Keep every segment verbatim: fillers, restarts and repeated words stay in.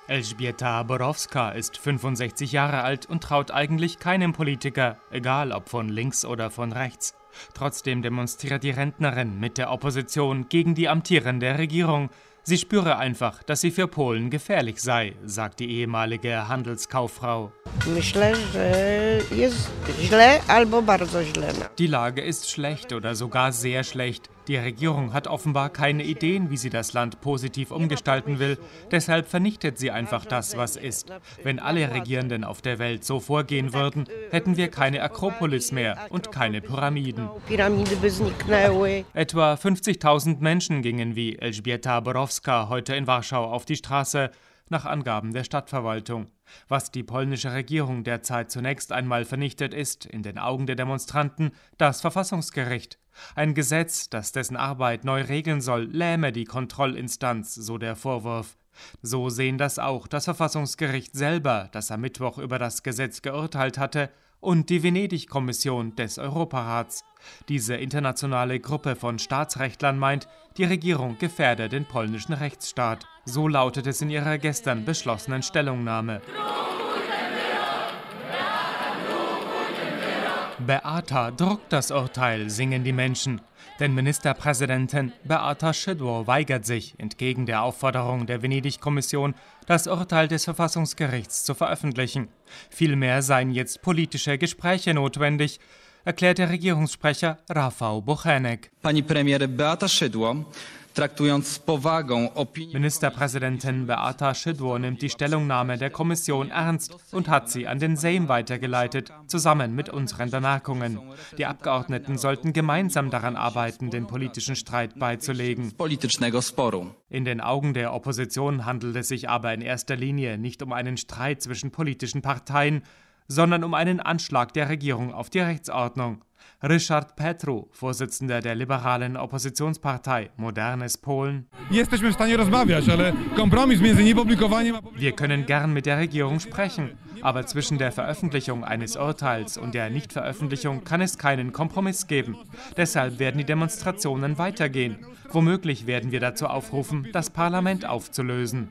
Elżbieta Borowska ist fünfundsechzig Jahre alt und traut eigentlich keinem Politiker, egal ob von links oder von rechts. Trotzdem demonstriert die Rentnerin mit der Opposition gegen die amtierende Regierung. Sie spüre einfach, dass sie für Polen gefährlich sei, sagt die ehemalige Handelskauffrau. Die Lage ist schlecht oder sogar sehr schlecht. Die Regierung hat offenbar keine Ideen, wie sie das Land positiv umgestalten will. Deshalb vernichtet sie einfach das, was ist. Wenn alle Regierenden auf der Welt so vorgehen würden, hätten wir keine Akropolis mehr und keine Pyramiden. Etwa fünfzigtausend Menschen gingen wie Elżbieta Borowska heute in Warschau auf die Straße, nach Angaben der Stadtverwaltung. Was die polnische Regierung derzeit zunächst einmal vernichtet, ist, in den Augen der Demonstranten, das Verfassungsgericht. Ein Gesetz, das dessen Arbeit neu regeln soll, lähme die Kontrollinstanz, so der Vorwurf. So sehen das auch das Verfassungsgericht selber, das am Mittwoch über das Gesetz geurteilt hatte, und die Venedig-Kommission des Europarats. Diese internationale Gruppe von Staatsrechtlern meint, die Regierung gefährde den polnischen Rechtsstaat. So lautet es in ihrer gestern beschlossenen Stellungnahme. Beata druckt das Urteil, singen die Menschen. Denn Ministerpräsidentin Beata Szydło weigert sich, entgegen der Aufforderung der Venedig-Kommission, das Urteil des Verfassungsgerichts zu veröffentlichen. Vielmehr seien jetzt politische Gespräche notwendig, erklärt der Regierungssprecher Rafał Bochenek. Pani Premier Beata Szydło, traktując z powagą opinię... Ministerpräsidentin Beata Szydło nimmt die Stellungnahme der Kommission ernst und hat sie an den Sejm weitergeleitet, zusammen mit unseren Bemerkungen. Die Abgeordneten sollten gemeinsam daran arbeiten, den politischen Streit beizulegen. In den Augen der Opposition handelt es sich aber in erster Linie nicht um einen Streit zwischen politischen Parteien, sondern um einen Anschlag der Regierung auf die Rechtsordnung. Ryszard Petru, Vorsitzender der liberalen Oppositionspartei Modernes Polen. Wir können gern mit der Regierung sprechen, aber zwischen der Veröffentlichung eines Urteils und der Nichtveröffentlichung kann es keinen Kompromiss geben. Deshalb werden die Demonstrationen weitergehen. Womöglich werden wir dazu aufrufen, das Parlament aufzulösen.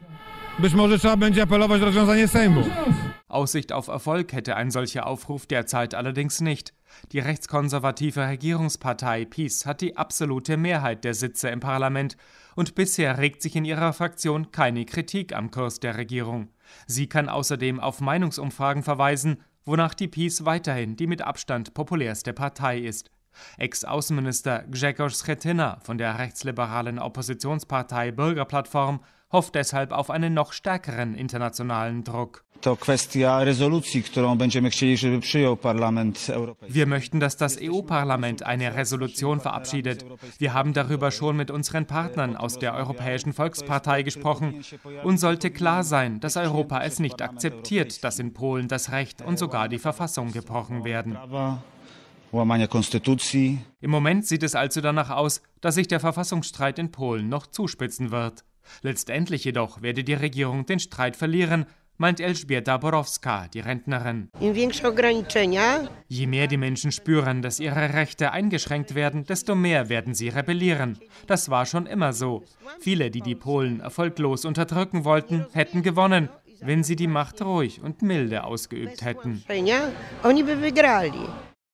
Aussicht auf Erfolg hätte ein solcher Aufruf derzeit allerdings nicht. Die rechtskonservative Regierungspartei PiS hat die absolute Mehrheit der Sitze im Parlament und bisher regt sich in ihrer Fraktion keine Kritik am Kurs der Regierung. Sie kann außerdem auf Meinungsumfragen verweisen, wonach die PiS weiterhin die mit Abstand populärste Partei ist. Ex-Außenminister Grzegorz Schetyna von der rechtsliberalen Oppositionspartei Bürgerplattform hofft deshalb auf einen noch stärkeren internationalen Druck. Wir möchten, dass das E U-Parlament eine Resolution verabschiedet. Wir haben darüber schon mit unseren Partnern aus der Europäischen Volkspartei gesprochen. Uns sollte klar sein, dass Europa es nicht akzeptiert, dass in Polen das Recht und sogar die Verfassung gebrochen werden. Im Moment sieht es also danach aus, dass sich der Verfassungsstreit in Polen noch zuspitzen wird. Letztendlich jedoch werde die Regierung den Streit verlieren, meint Elżbieta Borowska, die Rentnerin. Je mehr die Menschen spüren, dass ihre Rechte eingeschränkt werden, desto mehr werden sie rebellieren. Das war schon immer so. Viele, die die Polen erfolglos unterdrücken wollten, hätten gewonnen, wenn sie die Macht ruhig und milde ausgeübt hätten.